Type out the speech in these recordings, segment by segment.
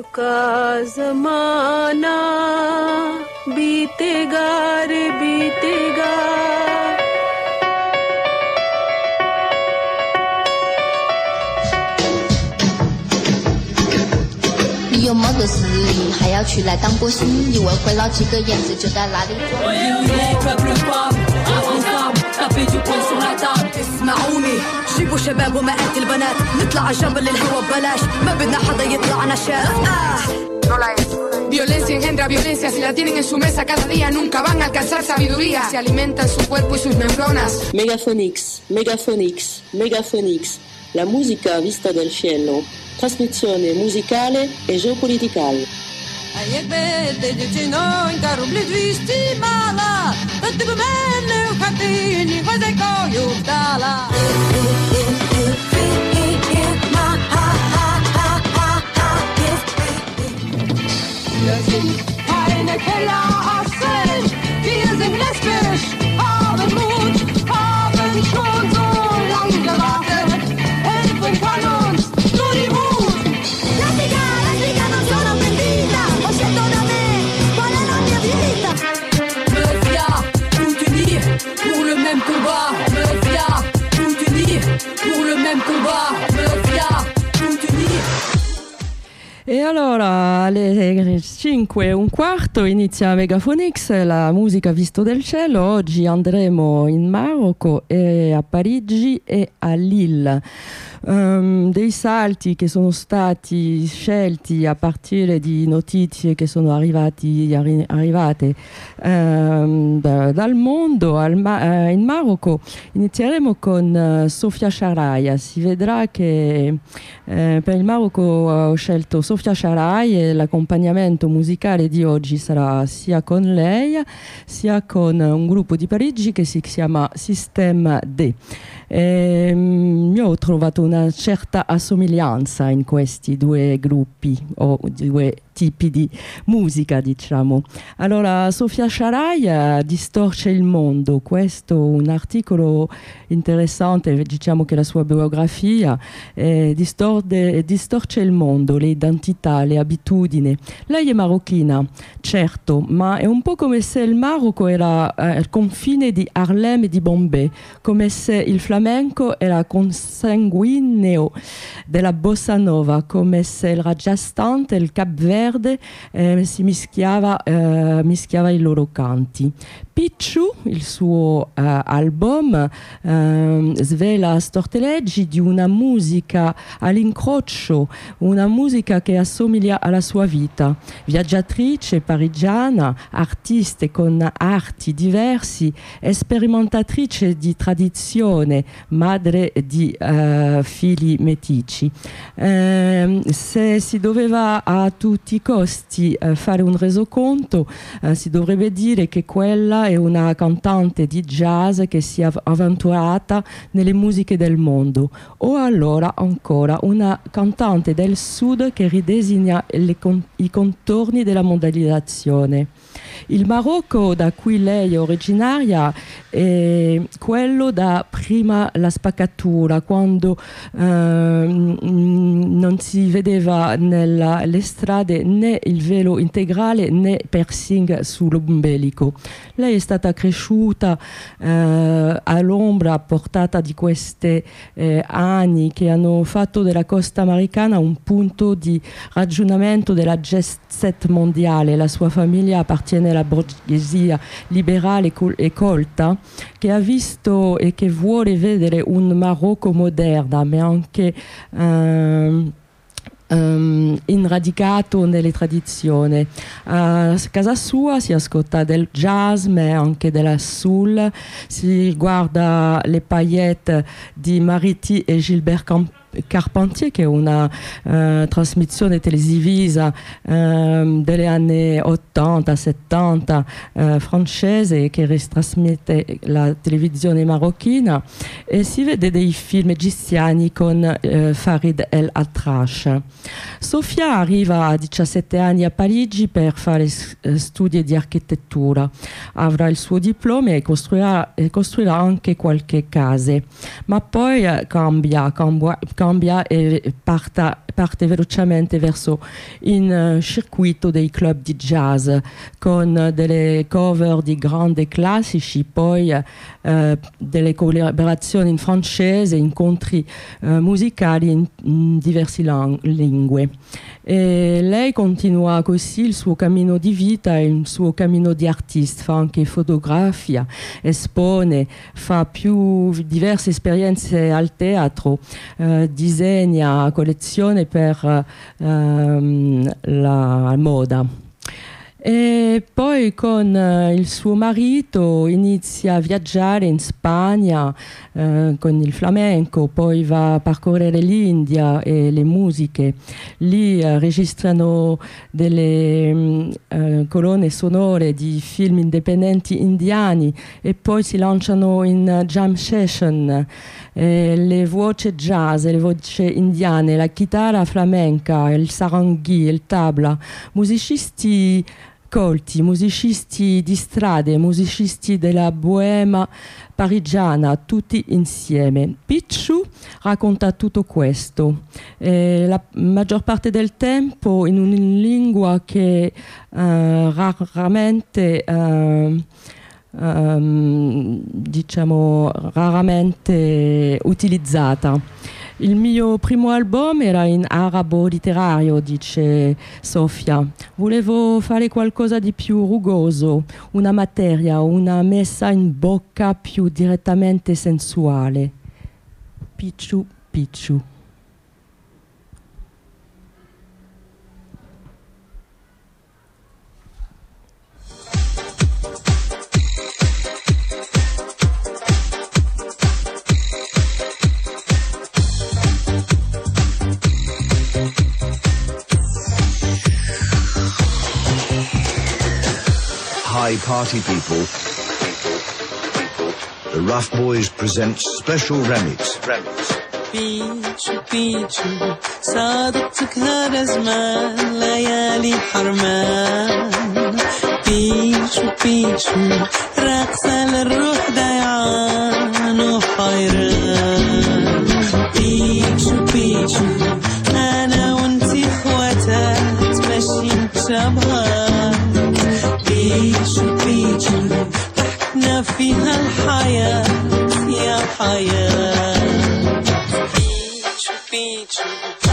का जमाना बीतेगा रे बीतेगा. 你有梦的实力，还要去来当过心，以为会捞几个眼子就在哪里做。 اسمعوني جيبوا شباب ومئات البنات نطلع على جنبل الهوا ببلاش ما بدنا حدا يطلعنا شاف. Violencia engendra violencia, si la tienen en su mesa cada día nunca van a alcanzar sabiduría. Se alimentan su cuerpo y sus neuronas. Megaphonix, Megaphonix, Megaphonix, la musica vista dal cielo, trasmissione musicale e geopoliticale. A jakby te dziewczynonka rubli 200 mala, to ty by mnie w chatyni chodzę już dala. Wir sind keine Kellerassen, wir sind lesbisch, haben Mut, haben schon so lange gewartet, helfen kann uns nur die Mut. Lesbica non sono pentita, ho scelto da me qual è la mia vita. Mafia, tout unis pour le même combat. Mafia, tout unis pour le même combat. Mafia, tout unis. E allora alle 5:15 inizia Megaphonix, la musica visto del cielo. Oggi andremo in Marocco e a Parigi e a Lille. Dei salti che sono stati scelti a partire di notizie che sono arrivate dal mondo in Marocco. Inizieremo con Sofia Sharai. Si vedrà che per il Marocco ho scelto Sofia Sharai e l'accompagnamento musicale di oggi sarà sia con lei sia con un gruppo di Parigi che si chiama Système D. Io ho trovato una certa assomiglianza in questi due gruppi o due tipi di musica, diciamo. Allora, Sofia Sharai distorce il mondo. Questo è un articolo interessante, diciamo che la sua biografia distorce il mondo, le identità, le abitudini. Lei è marocchina, certo, ma è un po' come se il Marocco era al confine di Harlem e di Bombay, come se il flamenco era consanguineo della bossa nova, come se il Rajasthan e il Cap Verde si mischiava i loro canti. Picchu, il suo album, svela storteleggi di una musica all'incrocio, una musica che assomiglia alla sua vita. Viaggiatrice parigiana, artista con arti diversi, sperimentatrice di tradizione, madre di figli metici. Se si doveva a tutti i costi fare un resoconto, si dovrebbe dire che quella è una cantante di jazz che si è avventurata nelle musiche del mondo, o allora ancora una cantante del sud che ridisegna i contorni della modernizzazione. Il Marocco da cui lei è originaria è quello da prima la spaccatura, quando non si vedeva nelle strade né il velo integrale né piercing sull'ombelico. Lei è stata cresciuta all'ombra, a portata di questi anni che hanno fatto della costa americana un punto di ragionamento della jet set mondiale. La sua famiglia appartiene alla borghesia liberale e colta, che ha visto e che vuole vedere un Marocco moderno, ma anche inradicato nelle tradizioni. A casa sua si ascolta del jazz ma anche della soul, si guarda le paillettes di Mariti e Gilbert Carpentier, che è una trasmissione televisiva delle anni 80-70 francese che ritrasmette la televisione marocchina, e si vede dei film egiziani con Farid El Atrash. Sofia arriva a 17 anni a Parigi per fare studi di architettura, avrà il suo diploma e costruirà anche qualche casa, ma poi cambia cambia e parte velocemente verso un circuito dei club di jazz con delle cover di grandi classici, poi delle collaborazioni in francese, incontri musicali in diverse lingue. E lei continua così il suo cammino di vita e il suo cammino di artista, fa anche fotografia, espone, fa più diverse esperienze al teatro, disegna, collezione per la moda. E poi con il suo marito inizia a viaggiare in Spagna con il flamenco, poi va a percorrere l'India e le musiche. Lì registrano delle colonne sonore di film indipendenti indiani e poi si lanciano in jam session. Le voci jazz, le voci indiane, la chitarra flamenca, il saranghi, il tabla, musicisti colti, musicisti di strade, musicisti della boema parigiana, tutti insieme. Picciu racconta tutto questo, la maggior parte del tempo in una lingua che raramente utilizzata. Il mio primo album era in arabo letterario, dice Sofia. Volevo fare qualcosa di più rugoso, una materia, una messa in bocca più direttamente sensuale. Picciu, picciu. Hi party people. The Rough Boys present special remix. بيتشو بيتشو صادقتك هذا زمان ليالي حرمان بيتشو بيتشو راقصة للروح ضيعان وحيران بيتشو بيتشو أنا وانتي خواتات ماشيين بشبهات بيتشو بيتشو ضحكنا فيها الحياة يا حياة بيتشو بيتشو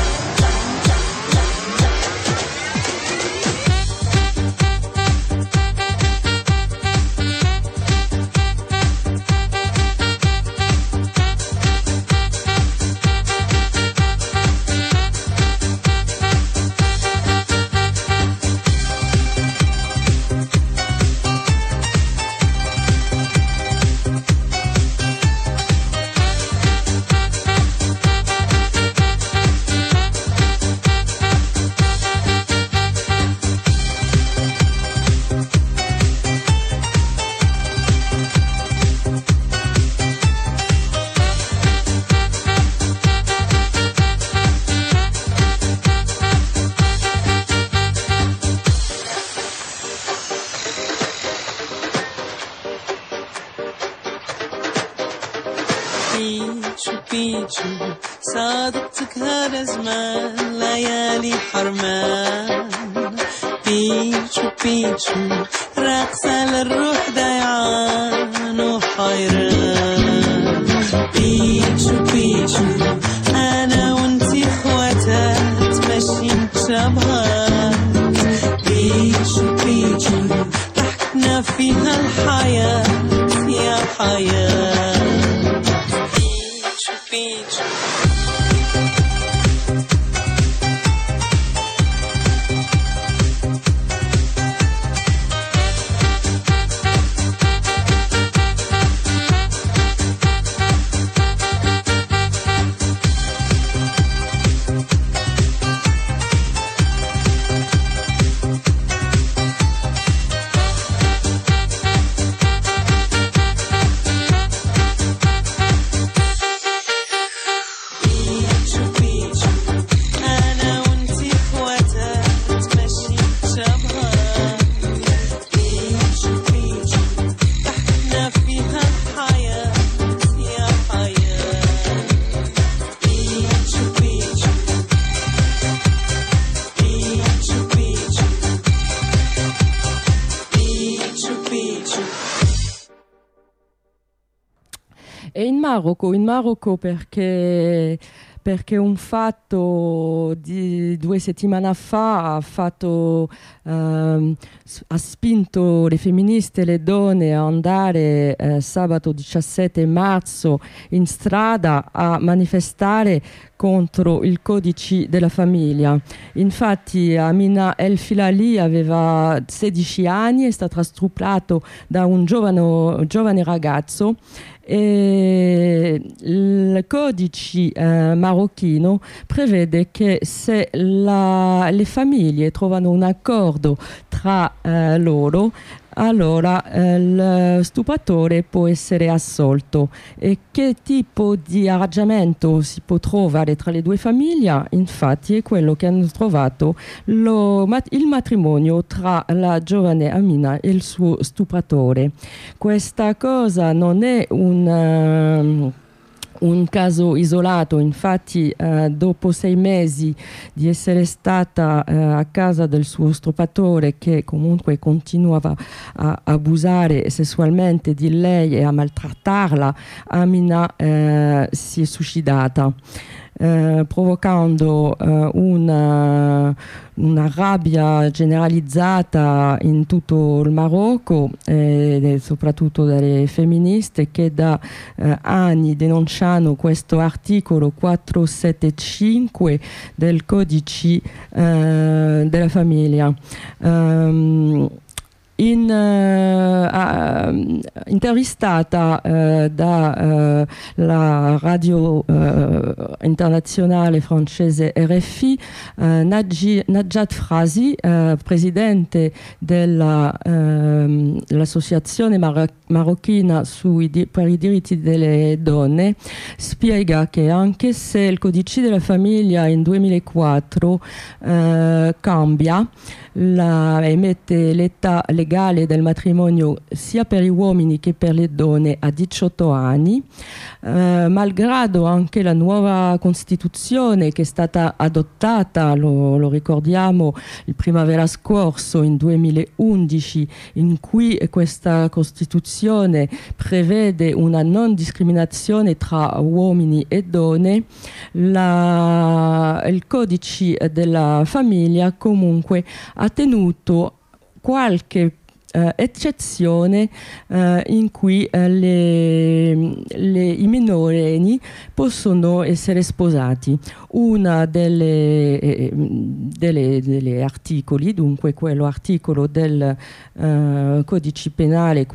بيتشو صادقتك هذا زمان ليالي حرمان بيتشو بيتشو راقصة للروح ضيعان وحيران بيتشو بيتشو أنا وانتي خواتات ماشيين بشبهات بيتشو بيتشو ضحكنا فيها الحياة يا حياة بيتشو In Marocco perché un fatto di 2 settimane fa ha spinto le femministe e le donne a andare sabato 17 marzo in strada a manifestare contro il codice della famiglia. Infatti Amina El Filali aveva 16 anni, è stato stuprato da un giovane ragazzo e il codice marocchino prevede che se le famiglie trovano un accordo tra loro, allora lo stupratore può essere assolto. E che tipo di arrangiamento si può trovare tra le due famiglie? Infatti è quello che hanno trovato il matrimonio tra la giovane Amina e il suo stupratore. Questa cosa non è un caso isolato, infatti dopo 6 mesi di essere stata a casa del suo stupratore, che comunque continuava a abusare sessualmente di lei e a maltrattarla, Amina si è suicidata. Provocando una rabbia generalizzata in tutto il Marocco, soprattutto dalle femministe che da anni denunciano questo articolo 475 del codice della famiglia. Intervistata da la radio internazionale francese RFI, Najat Frazi, presidente dell'associazione marocchina per i diritti delle donne, spiega che anche se il codice della famiglia in 2004 cambia e mette l'età legale del matrimonio sia per gli uomini che per le donne a 18 anni, malgrado anche la nuova Costituzione che è stata adottata, lo ricordiamo, il primavera scorso, in 2011, in cui questa Costituzione prevede una non discriminazione tra uomini e donne, il codice della famiglia comunque ha tenuto qualche eccezione in cui i minorenni possono essere sposati. Una delle articoli, dunque quello articolo del codice penale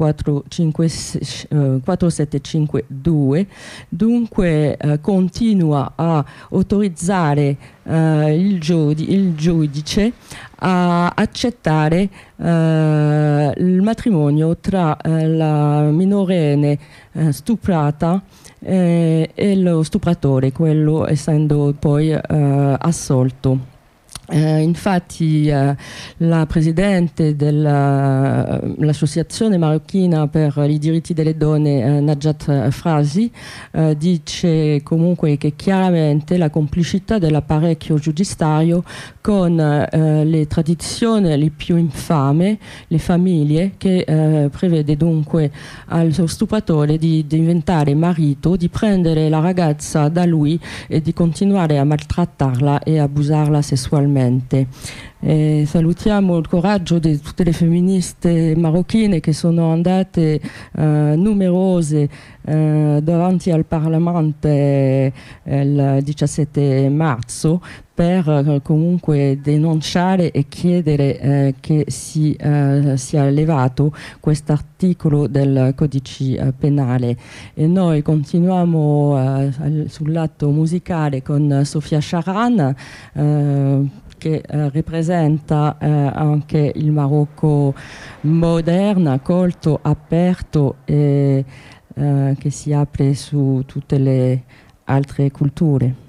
4752, dunque continua a autorizzare il giudice a accettare il matrimonio tra la minorenne stuprata e lo stupratore, quello essendo poi assolto. Infatti la presidente dell'associazione marocchina per i diritti delle donne, Najat Frazi, dice comunque che chiaramente la complicità dell'apparecchio giudiziario con le tradizioni le più infame, le famiglie, che prevede dunque al suo stupratore di diventare marito, di prendere la ragazza da lui e di continuare a maltrattarla e abusarla sessualmente. Salutiamo il coraggio di tutte le femministe marocchine che sono andate numerose davanti al Parlamento il 17 marzo per comunque denunciare e chiedere che sia levato questo articolo del codice penale. E noi continuiamo sul lato musicale con Sofia Charan, che rappresenta anche il Marocco moderno, colto, aperto e che si apre su tutte le altre culture.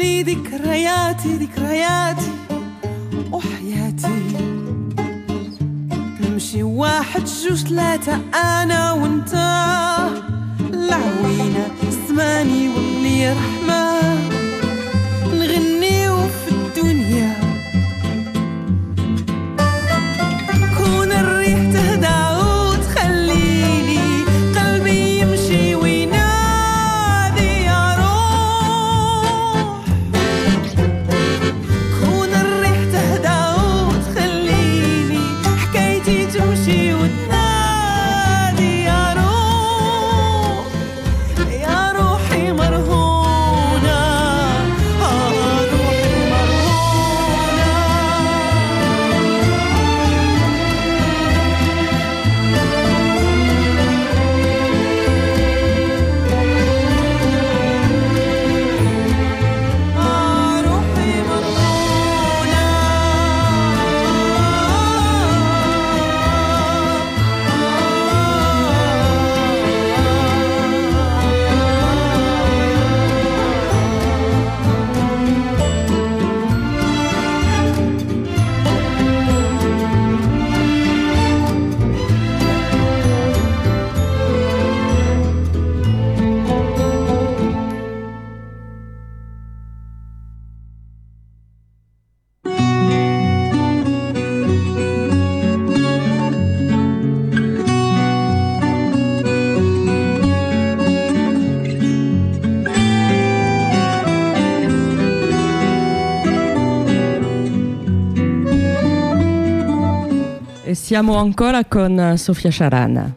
لي ذكرياتي ذكرياتي وحياتي. نمشي واحد جوج ثلاثة أنا وانت، العوينة الزماني واللي رحمة، نغنيو في الدنيا كون الريح تهدى وتخليني قلبي يمشي وينادي يا روح. كون الريح تهدى وتخليني حكايتي تمشي وتنادي يا روح. يا روحي مرهونة روحي مرهونة. روحي Siamo ancora con Sofia Charan.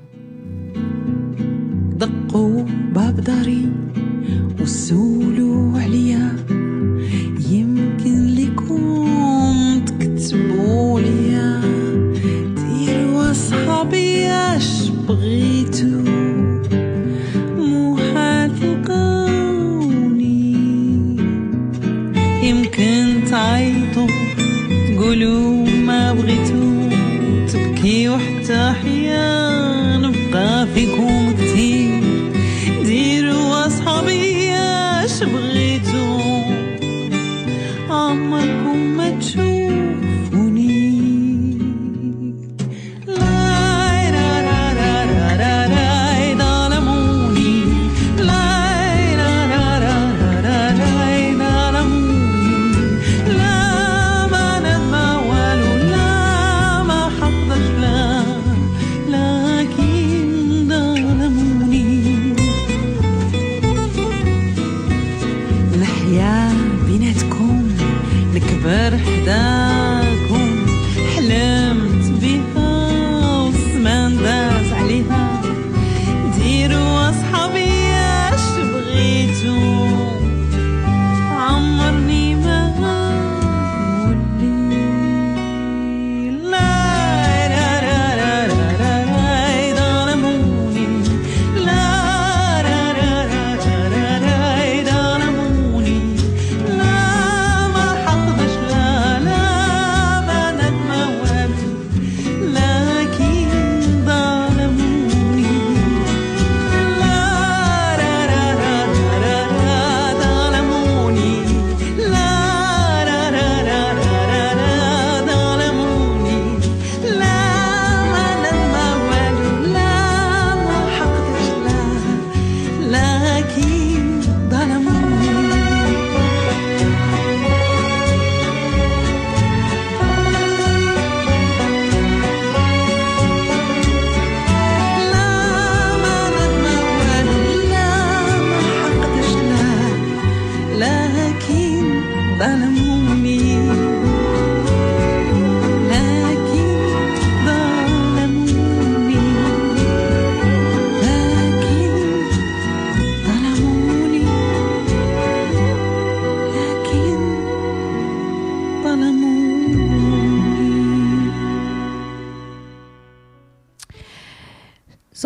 دقوا باب داري وسولوا عليا، يمكن ليكم تكتبوا ليا، ديروا صحابي اش بغيتو، مو حتلقوني. يمكن تعيطوا تقولوا ما بغيتو، تبكي وحتى أحيان نبقى فيكم كتير، ديروا أصحابي اش بغيتو.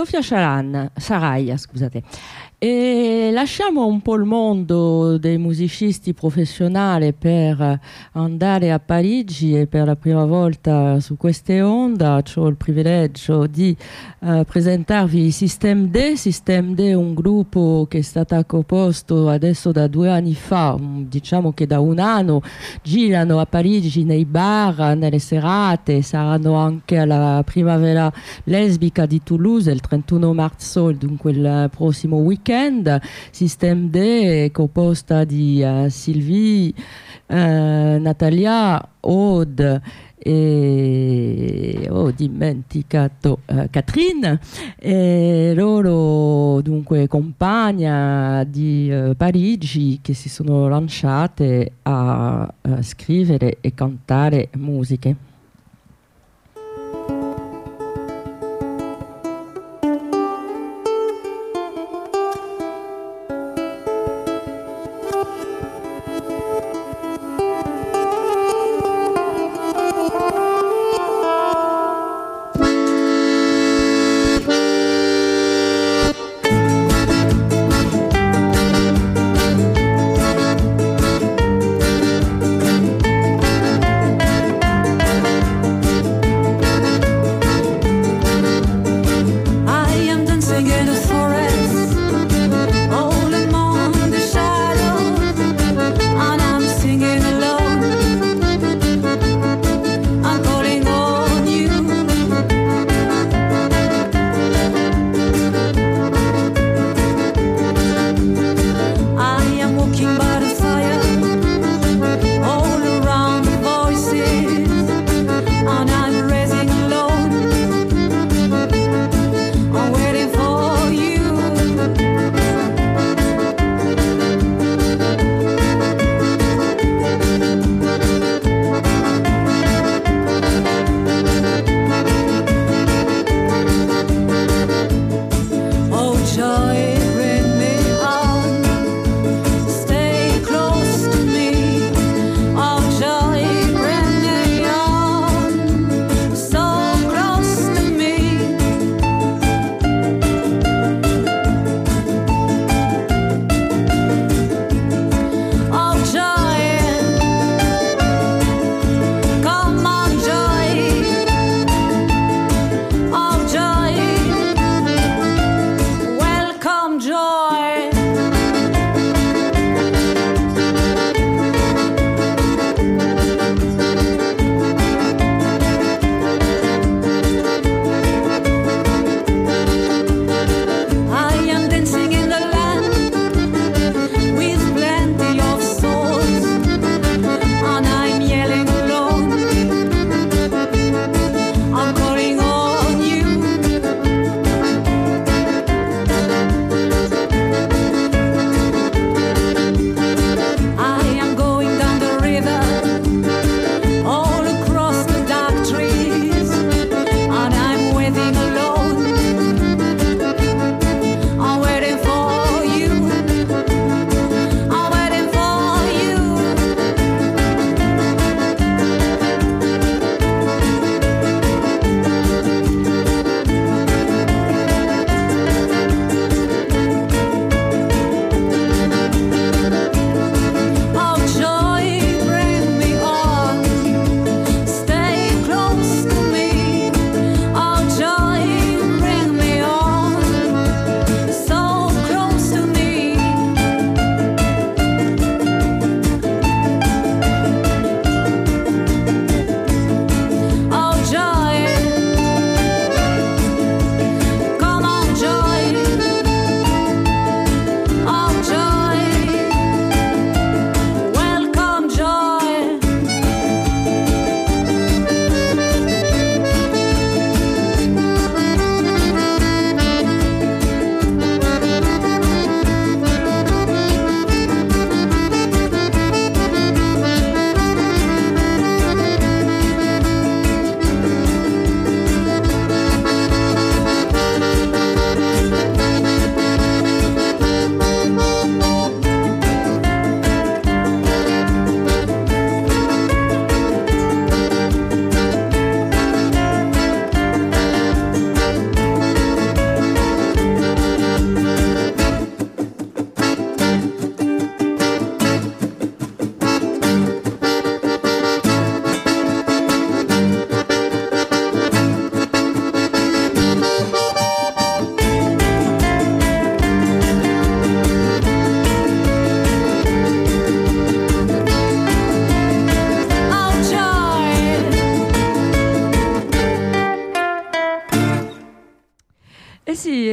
Sofia Saraya, scusate. E lasciamo un po' il mondo dei musicisti professionali per andare a Parigi, e per la prima volta su queste onde ho il privilegio di presentarvi System D. System D è un gruppo che è stato composto adesso da 2 anni fa, diciamo che da un anno girano a Parigi nei bar, nelle serate, saranno anche alla primavera lesbica di Toulouse il 31 marzo, dunque il prossimo weekend. System D è composta di Sylvie, Natalia, Aude e ho dimenticato Catherine, e loro dunque compagna di Parigi che si sono lanciate a scrivere e cantare musiche.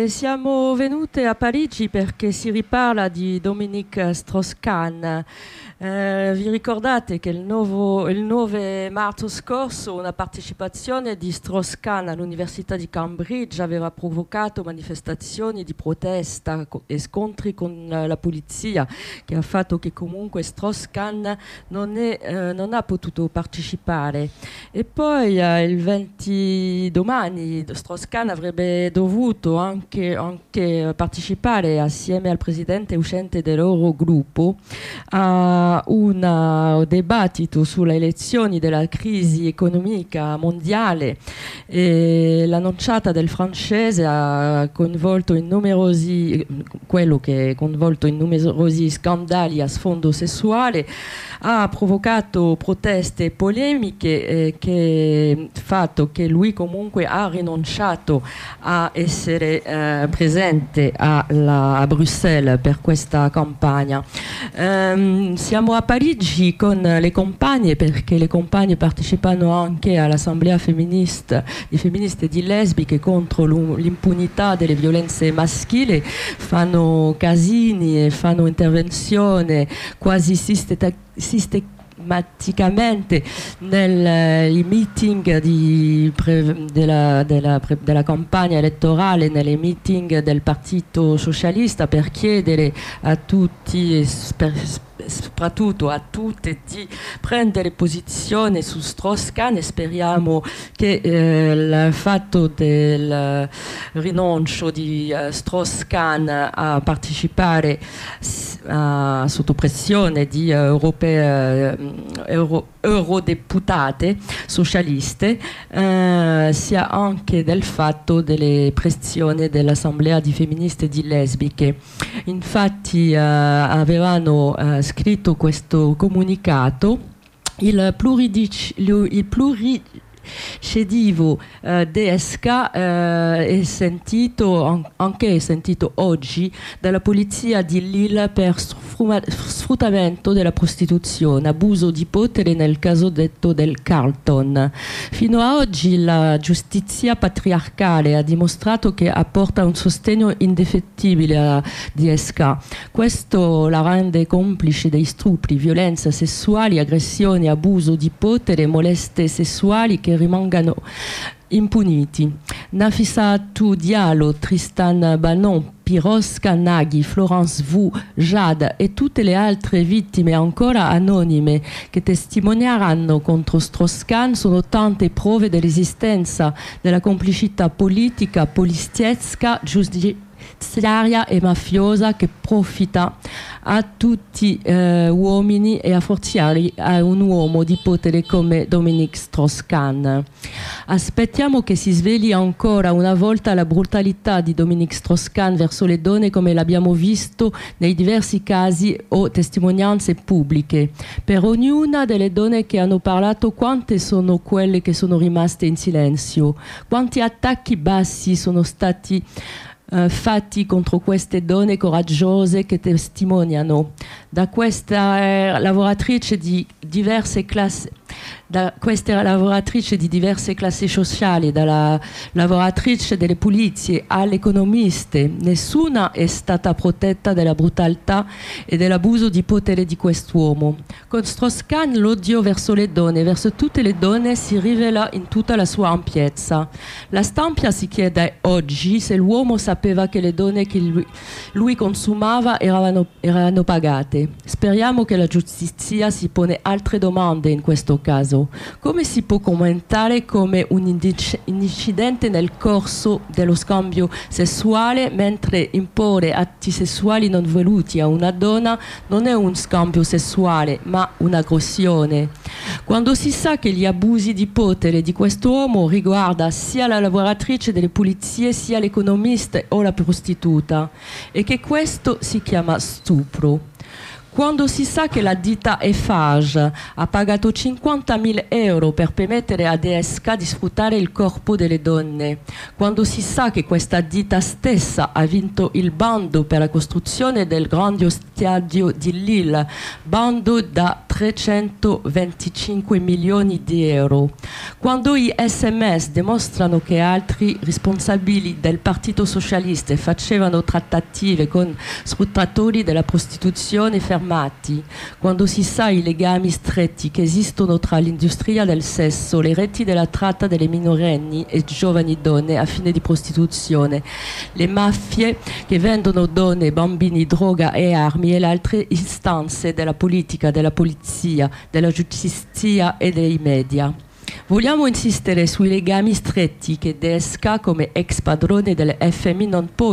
siamo venute a Parigi perché si riparla di Dominique Strauss-Kahn. Vi ricordate che il 9 marzo scorso una partecipazione di Strauss-Kahn all'Università di Cambridge aveva provocato manifestazioni di protesta e scontri con la polizia, che ha fatto che comunque Strauss-Kahn non ha potuto partecipare. E poi il 20 domani Strauss-Kahn avrebbe dovuto anche partecipare assieme al presidente uscente dell'Eurogruppo a un dibattito sulle elezioni della crisi economica mondiale, e l'annunciata del francese quello che è coinvolto in numerosi scandali a sfondo sessuale, ha provocato proteste e polemiche, che fatto che lui comunque ha rinunciato a essere presente a Bruxelles per questa campagna. Siamo a Parigi con le compagne, perché le compagne partecipano anche all'assemblea femministe e di lesbiche contro l'impunità delle violenze maschili, fanno casini e fanno intervenzioni quasi sistematicamente nei meeting della campagna elettorale, nei meeting del Partito Socialista, per chiedere a tutti, soprattutto a tutte, di prendere posizione su Strauss-Kahn, e speriamo che il fatto del rinuncio di Strauss-Kahn a partecipare sotto pressione di eurodeputate socialiste sia anche del fatto delle pressioni dell'assemblea di femministe e di lesbiche. Infatti avevano scritto questo comunicato. Il pluridicedivo DSK è sentito oggi dalla polizia di Lille per sfruttamento della prostituzione, abuso di potere nel caso detto del Carlton. Fino a oggi la giustizia patriarcale ha dimostrato che apporta un sostegno indefettibile a DSK. Questo la rende complice dei stupri, violenze sessuali, aggressioni, abuso di potere, molestie sessuali che rimangano impuniti. Nafissatou Diallo, Tristan Banon, Piroska Naghi, Florence Vu, Jade e tutte le altre vittime ancora anonime che testimoniaranno contro Strauss-Kahn sono tante prove dell'esistenza della complicità politica, poliziesca, giudiziaria e mafiosa che profita a tutti uomini e a forziare a un uomo di potere come Dominique Strauss-Kahn. Aspettiamo che si sveli ancora una volta la brutalità di Dominique Strauss-Kahn verso le donne, come l'abbiamo visto nei diversi casi o testimonianze pubbliche. Per ognuna delle donne che hanno parlato, quante sono quelle che sono rimaste in silenzio? Quanti attacchi bassi sono stati fatti contro queste donne coraggiose che testimoniano? Da questa lavoratrice di diverse classi sociali, dalla lavoratrice delle pulizie all'economiste, nessuna è stata protetta dalla brutalità e dell'abuso di potere di quest'uomo. Con Strauss-Kahn l'odio verso le donne, verso tutte le donne, si rivela in tutta la sua ampiezza. La stampa si chiede oggi se l'uomo sapeva che le donne che lui consumava erano pagate. Speriamo che la giustizia si pone altre domande in questo caso. Come si può commentare come un incidente nel corso dello scambio sessuale, mentre imporre atti sessuali non voluti a una donna non è un scambio sessuale ma un'aggressione? Quando si sa che gli abusi di potere di quest'uomo riguarda sia la lavoratrice delle pulizie sia l'economista o la prostituta, e che questo si chiama stupro. Quando si sa che la ditta Eiffage ha pagato 50.000 euro per permettere a DSK di sfruttare il corpo delle donne, quando si sa che questa ditta stessa ha vinto il bando per la costruzione del grande stadio di Lille, bando da 325 milioni di euro. Quando i SMS dimostrano che altri responsabili del Partito Socialista facevano trattative con sfruttatori della prostituzione fermati, quando si sa i legami stretti che esistono tra l'industria del sesso, le reti della tratta delle minorenni e giovani donne a fine di prostituzione, le mafie che vendono donne, bambini, droga e armi e le altre istanze della politica, della polizia, della giustizia e dei media. Vogliamo insistere sui legami stretti che Desca, come ex padrone delle FMI, non può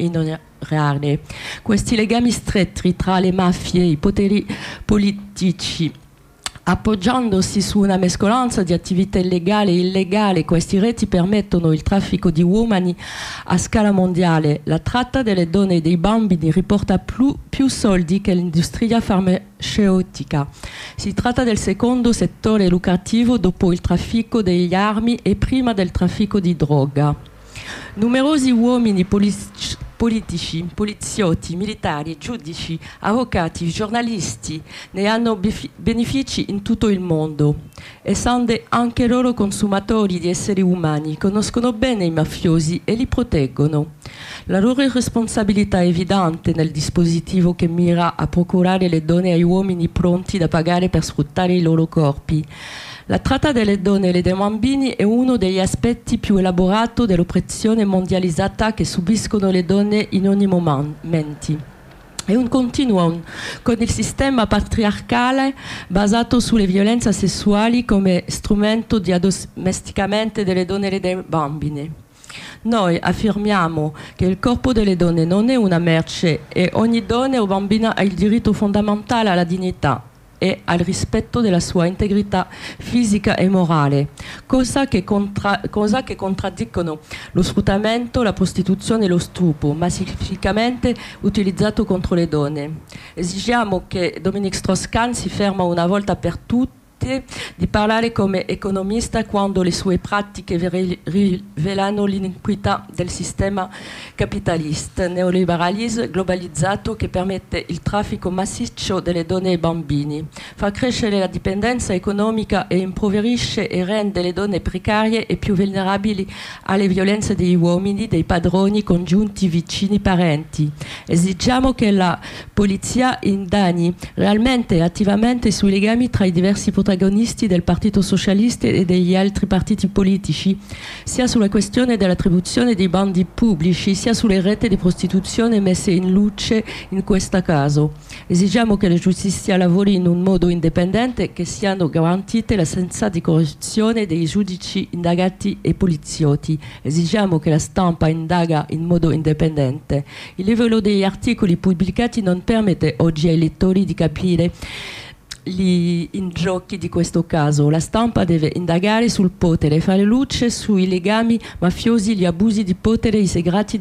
ignorare. Questi legami stretti tra le mafie e i poteri politici, appoggiandosi su una mescolanza di attività illegali e illegali, questi reti permettono il traffico di uomini a scala mondiale. La tratta delle donne e dei bambini riporta più soldi che l'industria farmaceutica. Si tratta del secondo settore lucrativo dopo il traffico degli armi e prima del traffico di droga. Numerosi uomini politici, poliziotti, militari, giudici, avvocati, giornalisti ne hanno benefici in tutto il mondo. Essendo anche loro consumatori di esseri umani, conoscono bene i mafiosi e li proteggono. La loro responsabilità è evidente nel dispositivo che mira a procurare le donne ai uomini pronti da pagare per sfruttare i loro corpi. La tratta delle donne e dei bambini è uno degli aspetti più elaborati dell'oppressione mondializzata che subiscono le donne in ogni momento. È un continuum con il sistema patriarcale basato sulle violenze sessuali come strumento di addomesticamento delle donne e dei bambini. Noi affermiamo che il corpo delle donne non è una merce e ogni donna o bambina ha il diritto fondamentale alla dignità e al rispetto della sua integrità fisica e morale, cosa che contraddicono lo sfruttamento, la prostituzione e lo stupro, massificamente utilizzato contro le donne. Esigiamo che Dominique Strauss-Kahn si ferma una volta per tutte di parlare come economista quando le sue pratiche rivelano l'iniquità del sistema capitalista, neoliberalismo globalizzato che permette il traffico massiccio delle donne e bambini, fa crescere la dipendenza economica e impoverisce e rende le donne precarie e più vulnerabili alle violenze degli uomini, dei padroni, congiunti, vicini, parenti. Esigiamo che la polizia indaghi realmente e attivamente sui legami tra i diversi protagonisti del Partito Socialista e degli altri partiti politici, sia sulla questione dell'attribuzione dei bandi pubblici, sia sulle reti di prostituzione messe in luce in questo caso. Esigiamo che la giustizia lavori in un modo indipendente, che siano garantite l'assenza di corruzione dei giudici indagati e poliziotti. Esigiamo che la stampa indaga in modo indipendente. Il livello degli articoli pubblicati non permette oggi ai lettori di capire gli ingiochi di questo caso. La stampa deve indagare sul potere, fare luce sui legami mafiosi, gli abusi di potere, i segreti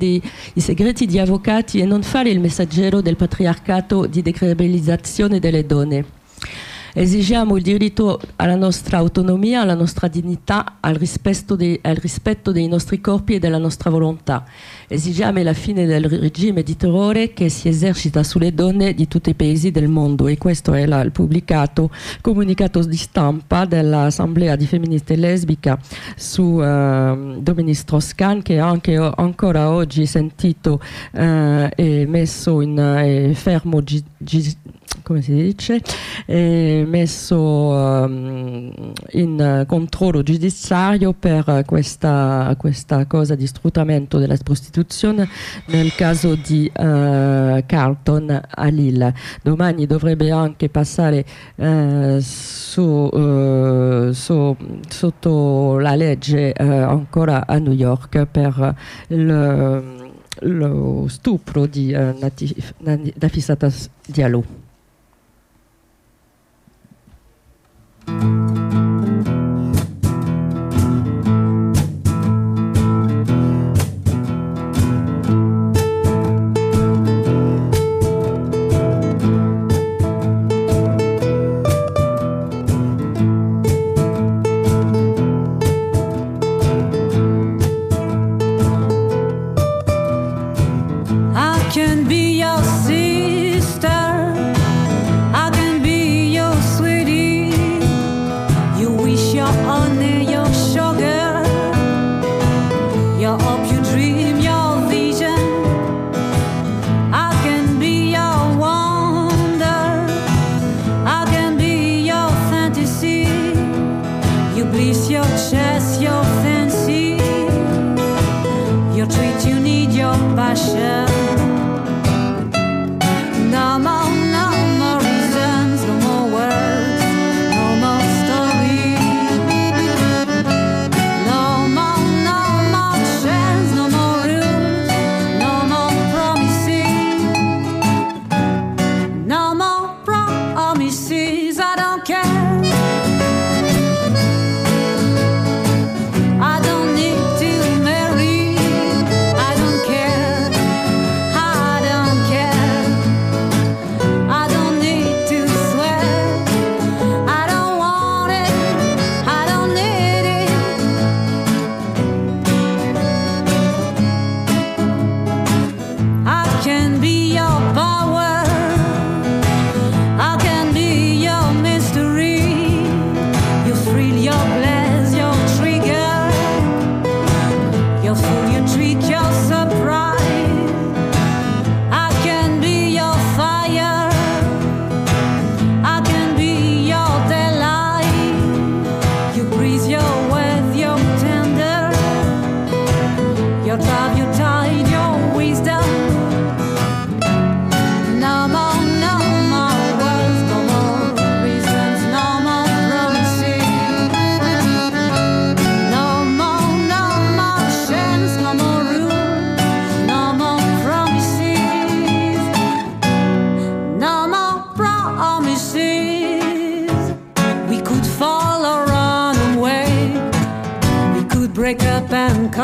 di avvocati e non fare il messaggero del patriarcato di decredibilizzazione delle donne. Esigiamo il diritto alla nostra autonomia, alla nostra dignità, al rispetto dei nostri corpi e della nostra volontà. Esigiamo la fine del regime di terrore che si esercita sulle donne di tutti i paesi del mondo, e questo è il comunicato di stampa dell'Assemblea di Femministe Lesbica su Dominique Strauss-Kahn, che anche ancora oggi sentito e messo in fermo come si dice, messo in controllo giudiziario per questa cosa di sfruttamento della prostituzione nel caso di Carlton a Lille. Domani dovrebbe anche passare sotto la legge ancora a New York per lo stupro di Nafissatou Diallo. I can be your sister.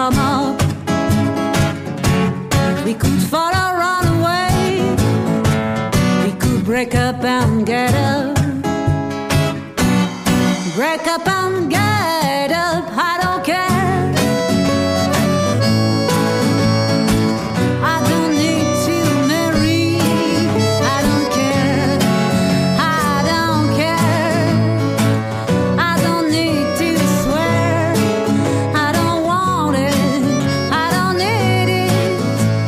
come up. We could fall or run away. We could break up and get up. Break up and get up, I don't care. I don't need to marry. I don't care. I don't care. I don't need to swear. I don't want it. I don't need it.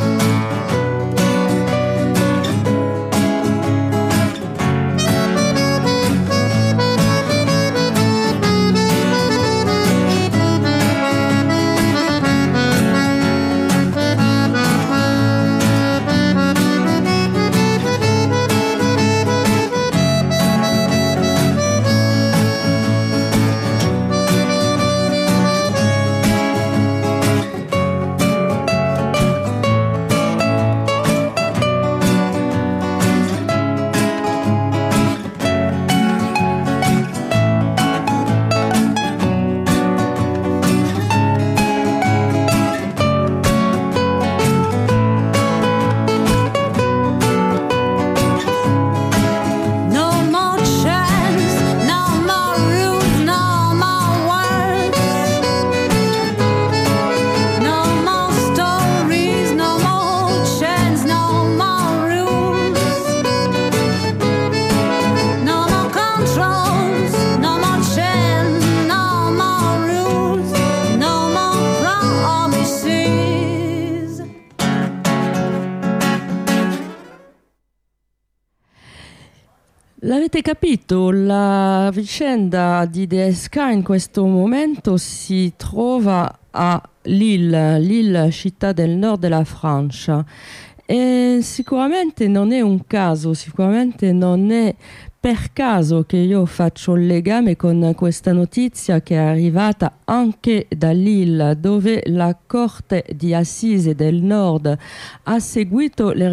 No more chance, no more rules, no more words. No more stories, no more chance, no more rules. No more controls, no more chance, no more rules. No more promises. L'avete capito, la vicenda di DSK in questo momento si trova a Lille, città del nord della Francia, e sicuramente non è un caso, sicuramente non è per caso che io faccio il legame con questa notizia che è arrivata anche da Lille, dove la Corte di Assise del Nord ha seguito le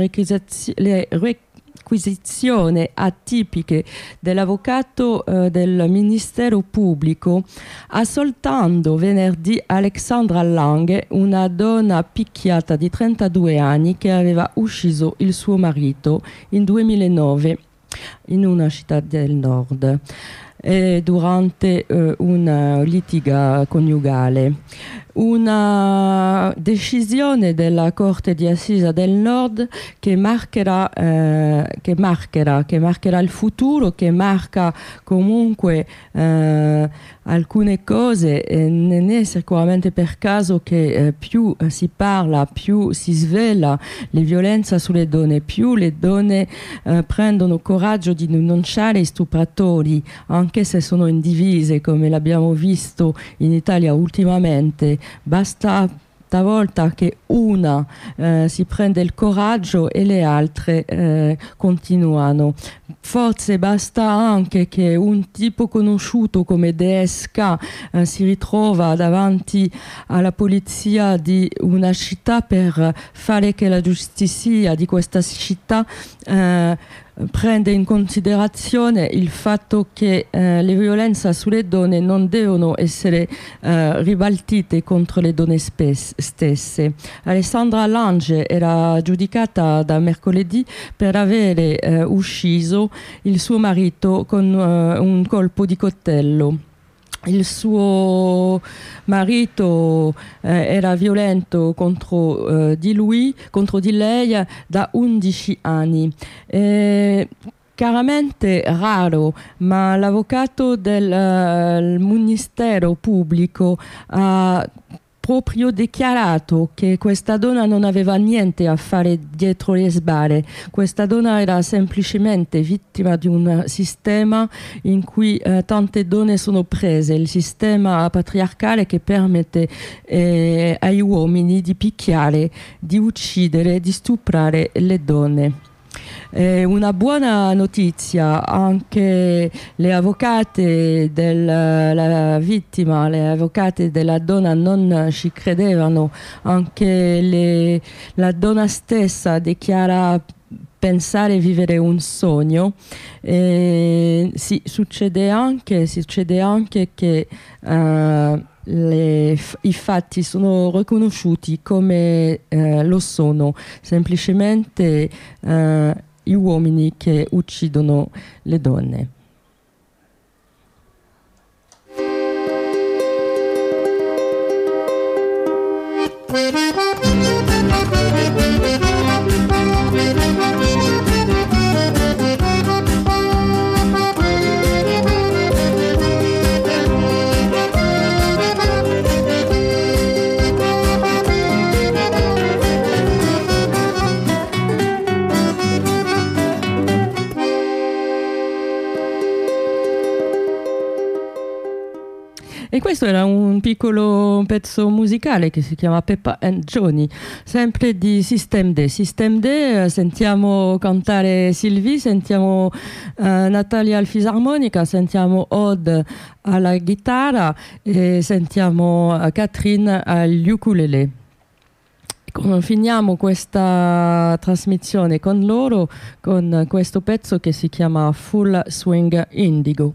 requisizioni atipiche dell'avvocato del Ministero Pubblico, assoltando venerdì Alexandra Lange, una donna picchiata di 32 anni che aveva ucciso il suo marito in 2009 in una città del nord durante una litiga coniugale. Una decisione della Corte di Assisa del Nord che marcherà il futuro, che marca comunque alcune cose. Non è sicuramente per caso che più si parla, più si svela le violenze sulle donne, più le donne prendono coraggio di denunciare i stupratori, anche se sono indivise, come l'abbiamo visto in Italia ultimamente. Basta stavolta che una si prende il coraggio e le altre continuano. Forse basta anche che un tipo conosciuto come DSK si ritrova davanti alla polizia di una città per fare che la giustizia di questa città prende in considerazione il fatto che le violenze sulle donne non devono essere ribaltite contro le donne stesse. Alessandra Lange era giudicata da mercoledì per avere ucciso il suo marito con un colpo di coltello. Il suo marito era violento contro di lei da 11 anni. Chiaramente raro, ma l'avvocato del Ministero Pubblico ha proprio dichiarato che questa donna non aveva niente a fare dietro le sbarre. Questa donna era semplicemente vittima di un sistema in cui tante donne sono prese, il sistema patriarcale che permette agli uomini di picchiare, di uccidere, di stuprare le donne. Una buona notizia, anche le avvocate della vittima, le avvocate della donna non ci credevano, anche la donna stessa dichiara pensare vivere un sogno. Succede anche che i fatti sono riconosciuti come lo sono, semplicemente gli uomini che uccidono le donne. E questo era un piccolo pezzo musicale che si chiama Peppa and Johnny, sempre di System D. System D, sentiamo cantare Sylvie, sentiamo Natalia al fisarmonica, sentiamo Aude alla chitarra e sentiamo Catherine agli ukulele. Finiamo questa trasmissione con loro con questo pezzo che si chiama Full Swing Indigo.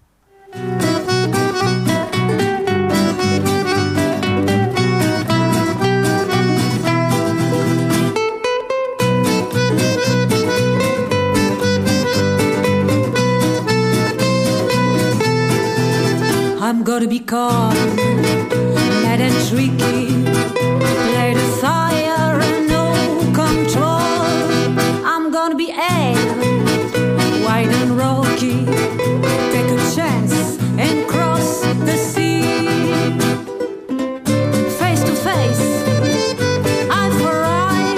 I'm gonna be calm, mad and tricky, play the fire and no control. I'm gonna be air, wide and rocky, take a chance and cross the sea. Face to face, eye for eye,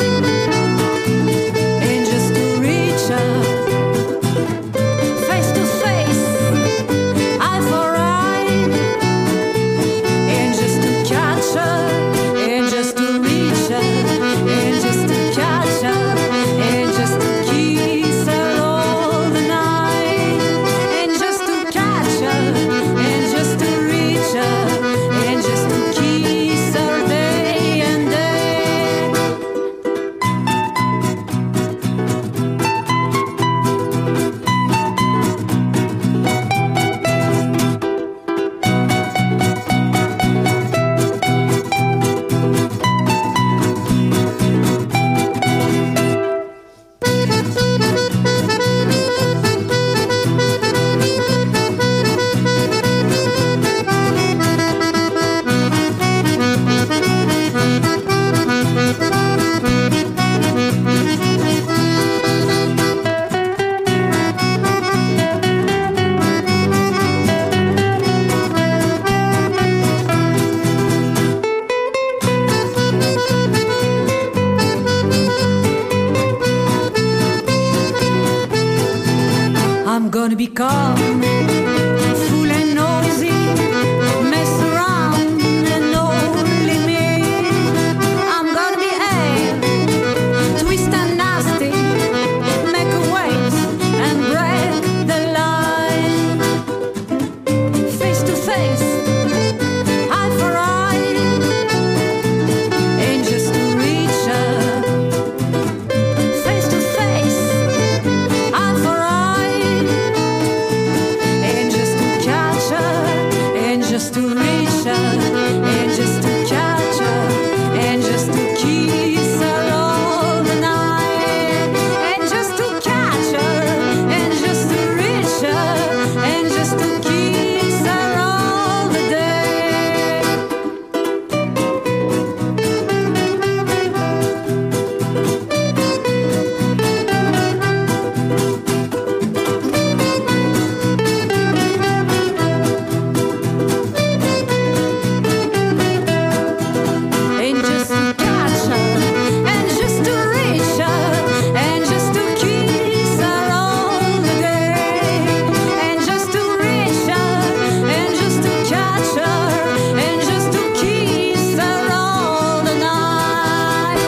and just to reach her. Face to face, eye for eye, and just to catch her, and just to reach her, and just to catch her, and just to kiss her all the night, and just to catch her, and just to reach her, and just to kiss her day and day. I'm gonna be calm, full and noisy, mess around and only me. I'm gonna be air, twist and nasty, make a waves and break the line. Face to face, eye for eye, and just to reach her. Face to face, eye for eye, and just to catch her, and just to reach her, and just to catch her, and just to kiss her all the night, and just to catch her, and just to reach her, and just to kiss her all the day. And just to catch her, and just to reach her, and just to kiss her all the day, and just to reach her, and just to catch her, and just to kiss her all the night.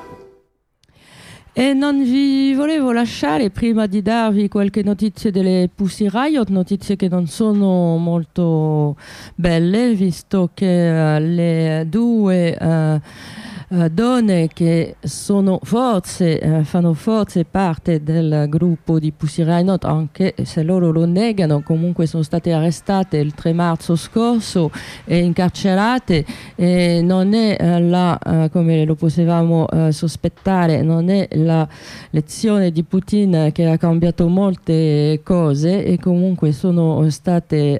E non vi volevo lasciare prima di darvi qualche notizia delle Pussy Riot, notizie che non sono molto belle, visto che le due donne che sono fanno forse parte del gruppo di Pussy Riot, anche se loro lo negano. Comunque sono state arrestate il 3 marzo scorso e incarcerate, e non è come lo potevamo sospettare, non è la lezione di Putin che ha cambiato molte cose, e comunque sono state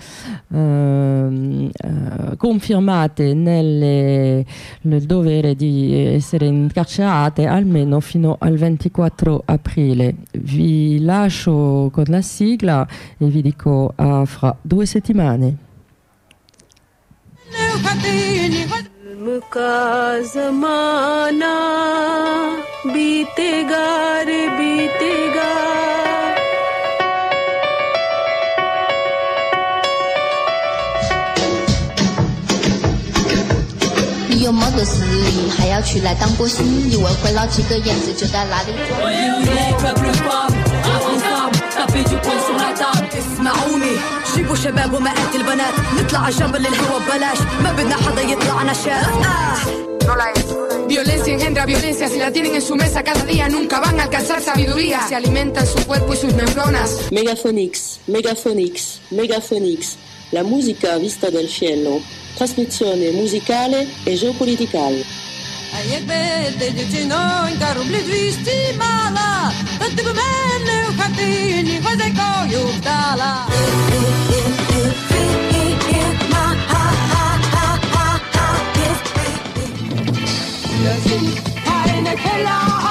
confermate nel dovere di essere incarcerate almeno fino al 24 aprile. Vi lascio con la sigla e vi dico a fra 2 settimane. का ज़माना बीतेगा रे बीतेगा 你有么个实力，还要去来当波星？以为会捞几个燕子就在哪里装？ tapez du poing sur la table اسمعوني جيبوا شباب ومئات البنات نطلع عالجبل للهوا ببلاش ما بدنا حدا يطلعنا شاف Violencia engendra violencia, si la tienen en su mesa cada día nunca van a alcanzar sabiduría. Se alimentan su cuerpo y sus neuronas. Megaphonix, Megaphonix, Megaphonix, la musica vista dal cielo, trasmissione musicale e geopoliticale. Якби ти, дівчинонька, рублі 200 мала, то ти б мене в хатині хозяйкою вдала. Eine Keller